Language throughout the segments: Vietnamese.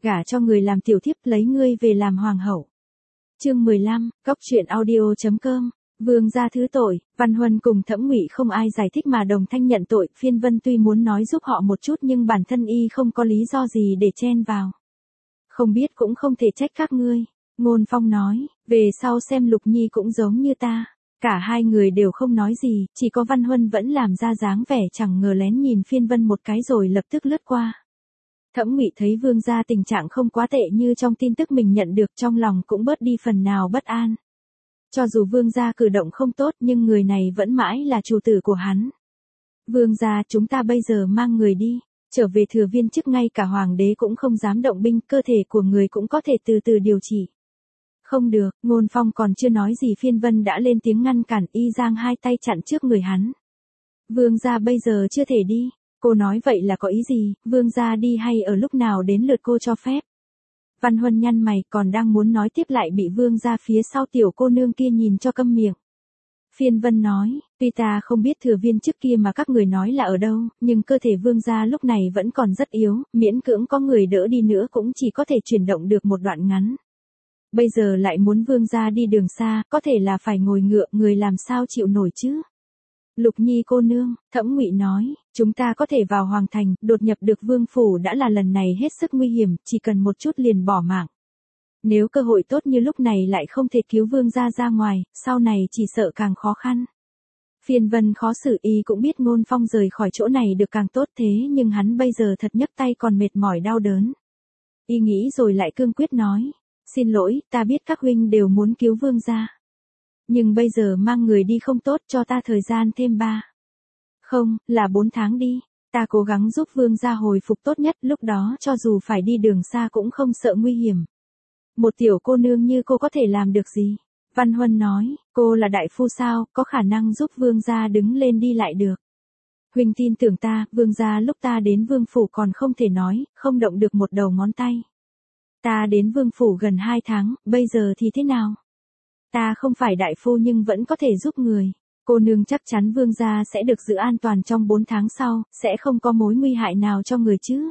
gả cho người làm tiểu thiếp lấy ngươi về làm hoàng hậu. Chương 15, Cóc truyện audio.com. Vương gia thứ tội, Văn Huân cùng Thẩm Ngụy không ai giải thích mà đồng thanh nhận tội, Phiên Vân tuy muốn nói giúp họ một chút nhưng bản thân y không có lý do gì để chen vào. Không biết cũng không thể trách các ngươi, Ngôn Phong nói, về sau xem Lục Nhi cũng giống như ta. Cả hai người đều không nói gì, chỉ có Văn Huân vẫn làm ra dáng vẻ chẳng ngờ lén nhìn Phiên Vân một cái rồi lập tức lướt qua. Thẩm Ngụy thấy Vương gia tình trạng không quá tệ như trong tin tức mình nhận được, trong lòng cũng bớt đi phần nào bất an. Cho dù Vương gia cử động không tốt nhưng người này vẫn mãi là chủ tử của hắn. Vương gia, chúng ta bây giờ mang người đi, trở về thừa viên chức, ngay cả hoàng đế cũng không dám động binh, cơ thể của người cũng có thể từ từ điều trị. Không được, Ngôn Phong còn chưa nói gì Phiên Vân đã lên tiếng ngăn cản, y giang hai tay chặn trước người hắn. Vương gia bây giờ chưa thể đi. Cô nói vậy là có ý gì, Vương gia đi hay ở lúc nào đến lượt cô cho phép? Văn Huân nhăn mày, còn đang muốn nói tiếp lại bị Vương gia phía sau tiểu cô nương kia nhìn cho câm miệng. Phiên Vân nói, tuy ta không biết thừa viên trước kia mà các người nói là ở đâu, nhưng cơ thể Vương gia lúc này vẫn còn rất yếu, miễn cưỡng có người đỡ đi nữa cũng chỉ có thể chuyển động được một đoạn ngắn. Bây giờ lại muốn Vương gia đi đường xa, có thể là phải ngồi ngựa, người làm sao chịu nổi chứ? Lục Nhi cô nương, Thẩm Ngụy nói, chúng ta có thể vào hoàng thành, đột nhập được vương phủ đã là lần này hết sức nguy hiểm, chỉ cần một chút liền bỏ mạng. Nếu cơ hội tốt như lúc này lại không thể cứu Vương gia ra ngoài, sau này chỉ sợ càng khó khăn. Phiên Vân khó xử, y cũng biết Ngôn Phong rời khỏi chỗ này được càng tốt, thế nhưng hắn bây giờ thật nhấc tay còn mệt mỏi đau đớn. Y nghĩ rồi lại cương quyết nói, xin lỗi, ta biết các huynh đều muốn cứu Vương gia. Nhưng bây giờ mang người đi không tốt, cho ta thời gian thêm 4 tháng đi, ta cố gắng giúp Vương gia hồi phục tốt nhất, lúc đó cho dù phải đi đường xa cũng không sợ nguy hiểm. Một tiểu cô nương như cô có thể làm được gì? Văn Huân nói, cô là đại phu sao, có khả năng giúp Vương gia đứng lên đi lại được. Huynh tin tưởng ta, Vương gia lúc ta đến Vương phủ còn không thể nói, không động được một đầu ngón tay. Ta đến Vương phủ gần 2 tháng, bây giờ thì thế nào? Ta không phải đại phu nhưng vẫn có thể giúp người. Cô nương chắc chắn Vương gia sẽ được giữ an toàn trong 4 tháng sau, sẽ không có mối nguy hại nào cho người chứ.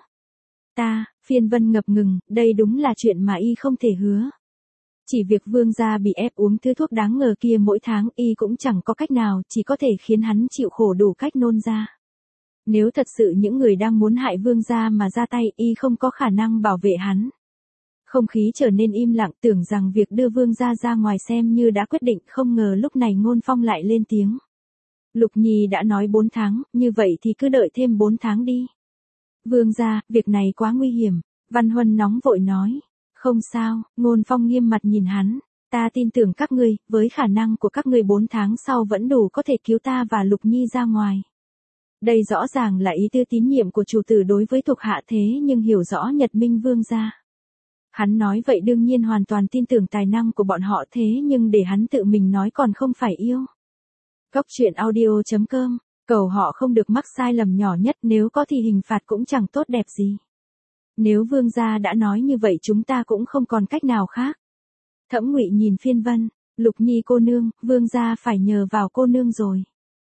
Phiên Vân ngập ngừng, đây đúng là chuyện mà y không thể hứa. Chỉ việc Vương gia bị ép uống thứ thuốc đáng ngờ kia mỗi tháng, y cũng chẳng có cách nào, chỉ có thể khiến hắn chịu khổ đủ cách nôn ra. Nếu thật sự những người đang muốn hại Vương gia mà ra tay, y không có khả năng bảo vệ hắn. Không khí trở nên im lặng, tưởng rằng việc đưa Vương gia ra ngoài xem như đã quyết định, không ngờ lúc này Ngôn Phong lại lên tiếng. Lục Nhi đã nói 4 tháng, như vậy thì cứ đợi thêm 4 tháng đi. Vương gia, việc này quá nguy hiểm, Văn Huân nóng vội nói. Không sao, Ngôn Phong nghiêm mặt nhìn hắn, ta tin tưởng các ngươi, với khả năng của các ngươi 4 tháng sau vẫn đủ có thể cứu ta và Lục Nhi ra ngoài. Đây rõ ràng là ý tư tín nhiệm của chủ tử đối với thuộc hạ, thế nhưng hiểu rõ Nhật Minh Vương gia. Hắn nói vậy đương nhiên hoàn toàn tin tưởng tài năng của bọn họ, thế nhưng để hắn tự mình nói còn không phải yêu. Cóc truyện audio.com, cầu họ không được mắc sai lầm nhỏ nhất, nếu có thì hình phạt cũng chẳng tốt đẹp gì. Nếu Vương gia đã nói như vậy chúng ta cũng không còn cách nào khác. Thẩm Ngụy nhìn Phiên Vân, Lục Nhi cô nương, Vương gia phải nhờ vào cô nương rồi.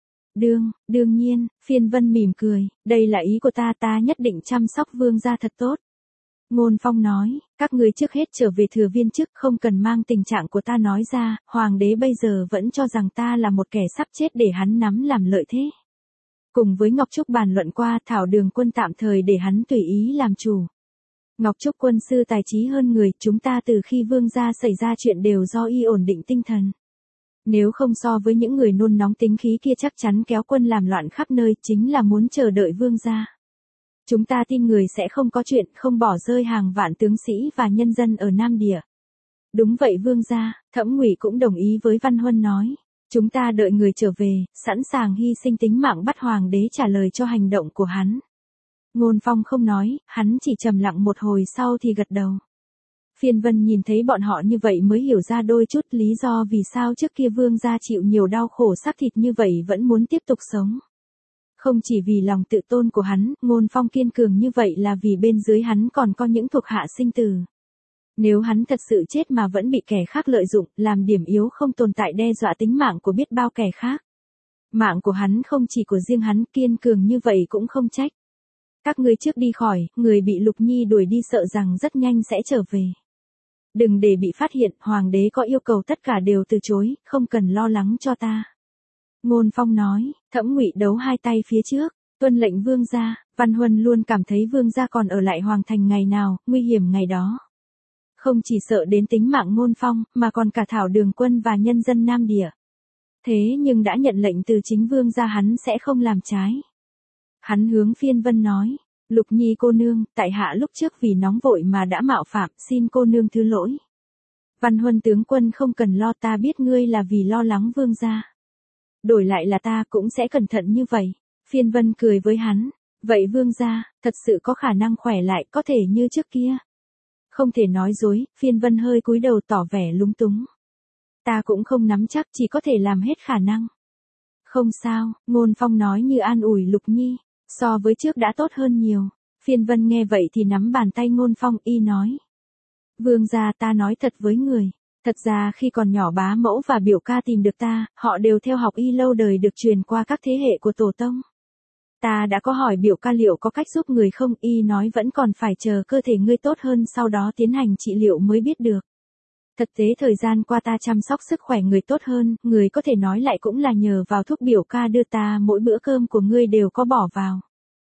Đương nhiên, Phiên Vân mỉm cười, đây là ý của ta nhất định chăm sóc Vương gia thật tốt. Ngôn Phong nói, các ngươi trước hết trở về thừa viên chức, không cần mang tình trạng của ta nói ra, hoàng đế bây giờ vẫn cho rằng ta là một kẻ sắp chết để hắn nắm làm lợi thế. Cùng với Ngọc Trúc bàn luận qua, Thảo Đường Quân tạm thời để hắn tùy ý làm chủ. Ngọc Trúc quân sư tài trí hơn người, chúng ta từ khi Vương gia xảy ra chuyện đều do y ổn định tinh thần. Nếu không so với những người nôn nóng tính khí kia chắc chắn kéo quân làm loạn khắp nơi, chính là muốn chờ đợi Vương gia. Chúng ta tin người sẽ không có chuyện, không bỏ rơi hàng vạn tướng sĩ và nhân dân ở Nam Địa. Đúng vậy Vương gia, Thẩm Ngụy cũng đồng ý với Văn Huân nói. Chúng ta đợi người trở về, sẵn sàng hy sinh tính mạng bắt hoàng đế trả lời cho hành động của hắn. Ngôn Phong không nói, hắn chỉ trầm lặng một hồi sau thì gật đầu. Phiên Vân nhìn thấy bọn họ như vậy mới hiểu ra đôi chút lý do vì sao trước kia Vương gia chịu nhiều đau khổ xác thịt như vậy vẫn muốn tiếp tục sống. Không chỉ vì lòng tự tôn của hắn, Ngôn Phong kiên cường như vậy là vì bên dưới hắn còn có những thuộc hạ sinh tử. Nếu hắn thật sự chết mà vẫn bị kẻ khác lợi dụng, làm điểm yếu không tồn tại đe dọa tính mạng của biết bao kẻ khác. Mạng của hắn không chỉ của riêng hắn, kiên cường như vậy cũng không trách. Các ngươi trước đi khỏi, người bị Lục Nhi đuổi đi sợ rằng rất nhanh sẽ trở về. Đừng để bị phát hiện, hoàng đế có yêu cầu tất cả đều từ chối, không cần lo lắng cho ta. Ngôn Phong nói, Thẩm Ngụy đấu hai tay phía trước, tuân lệnh vương gia. Văn Huân luôn cảm thấy vương gia còn ở lại hoàng thành ngày nào, nguy hiểm ngày đó. Không chỉ sợ đến tính mạng Ngôn Phong, mà còn cả Thảo Đường Quân và nhân dân Nam Địa. Thế nhưng đã nhận lệnh từ chính vương gia, hắn sẽ không làm trái. Hắn hướng Phiên Vân nói, Lục Nhi cô nương, tại hạ lúc trước vì nóng vội mà đã mạo phạm, xin cô nương thứ lỗi. Văn Huân tướng quân không cần lo, ta biết ngươi là vì lo lắng vương gia. Đổi lại là ta cũng sẽ cẩn thận như vậy. Phiên Vân cười với hắn, vậy vương gia, thật sự có khả năng khỏe lại, có thể như trước kia. Không thể nói dối, Phiên Vân hơi cúi đầu tỏ vẻ lúng túng. Ta cũng không nắm chắc, chỉ có thể làm hết khả năng. Không sao, Ngôn Phong nói như an ủi Lục Nhi, so với trước đã tốt hơn nhiều. Phiên Vân nghe vậy thì nắm bàn tay Ngôn Phong y nói. Vương gia, ta nói thật với người, thật ra khi còn nhỏ bá mẫu và biểu ca tìm được ta, họ đều theo học y lâu đời được truyền qua các thế hệ của tổ tông. Ta đã có hỏi biểu ca liệu có cách giúp người không, y nói vẫn còn phải chờ cơ thể ngươi tốt hơn sau đó tiến hành trị liệu mới biết được. Thực tế thời gian qua ta chăm sóc sức khỏe người tốt hơn, người có thể nói lại cũng là nhờ vào thuốc biểu ca đưa ta, mỗi bữa cơm của ngươi đều có bỏ vào.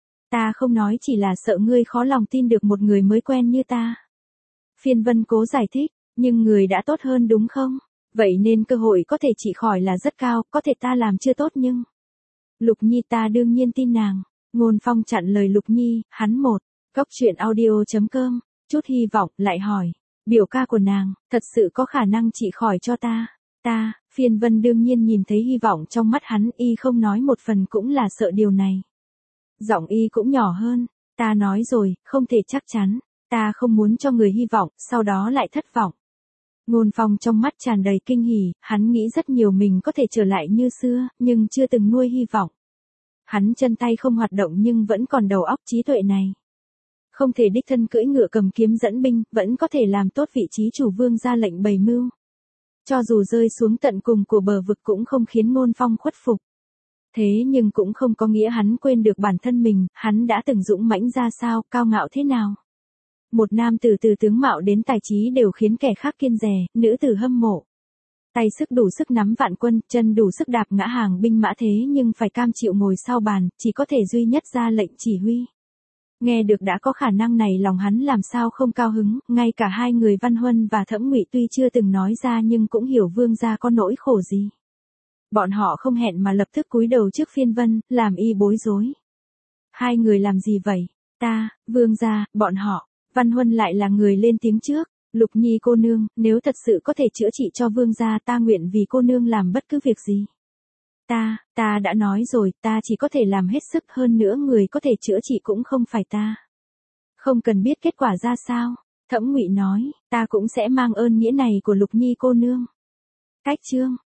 Ta không nói chỉ là sợ ngươi khó lòng tin được một người mới quen như ta. Phiên Vân cố giải thích, nhưng người đã tốt hơn đúng không? Vậy nên cơ hội có thể trị khỏi là rất cao, có thể ta làm chưa tốt nhưng... Lục Nhi ta đương nhiên tin nàng. Ngôn Phong chặn lời Lục Nhi, hắn một. Cốc truyện audio.com, chút hy vọng, lại hỏi. Biểu ca của nàng, thật sự có khả năng trị khỏi cho ta. Phiên Vân đương nhiên nhìn thấy hy vọng trong mắt hắn, y không nói một phần cũng là sợ điều này. Giọng y cũng nhỏ hơn, ta nói rồi, không thể chắc chắn. Ta không muốn cho người hy vọng, sau đó lại thất vọng. Ngôn Phong trong mắt tràn đầy kinh hỉ, hắn nghĩ rất nhiều mình có thể trở lại như xưa, nhưng chưa từng nuôi hy vọng. Hắn chân tay không hoạt động nhưng vẫn còn đầu óc trí tuệ này. Không thể đích thân cưỡi ngựa cầm kiếm dẫn binh, vẫn có thể làm tốt vị trí chủ vương ra lệnh bày mưu. Cho dù rơi xuống tận cùng của bờ vực cũng không khiến Ngôn Phong khuất phục. Thế nhưng cũng không có nghĩa hắn quên được bản thân mình, hắn đã từng dũng mãnh ra sao, cao ngạo thế nào. Một nam tử từ tướng mạo đến tài trí đều khiến kẻ khác kiêng dè, nữ tử hâm mộ. Tay sức đủ sức nắm vạn quân, chân đủ sức đạp ngã hàng binh mã thế nhưng phải cam chịu ngồi sau bàn, chỉ có thể duy nhất ra lệnh chỉ huy. Nghe được đã có khả năng này lòng hắn làm sao không cao hứng, ngay cả hai người Văn Huân và Thẩm Ngụy tuy chưa từng nói ra nhưng cũng hiểu vương gia có nỗi khổ gì. Bọn họ không hẹn mà lập tức cúi đầu trước Phiên Vân, làm y bối rối. Hai người làm gì vậy? Ta, vương gia, bọn họ. Văn Huân lại là người lên tiếng trước. Lục Nhi cô nương, nếu thật sự có thể chữa trị cho vương gia, ta nguyện vì cô nương làm bất cứ việc gì. Ta đã nói rồi, ta chỉ có thể làm hết sức, hơn nữa người có thể chữa trị cũng không phải ta. Không cần biết kết quả ra sao. Thẩm Ngụy nói, ta cũng sẽ mang ơn nghĩa này của Lục Nhi cô nương. Cách chương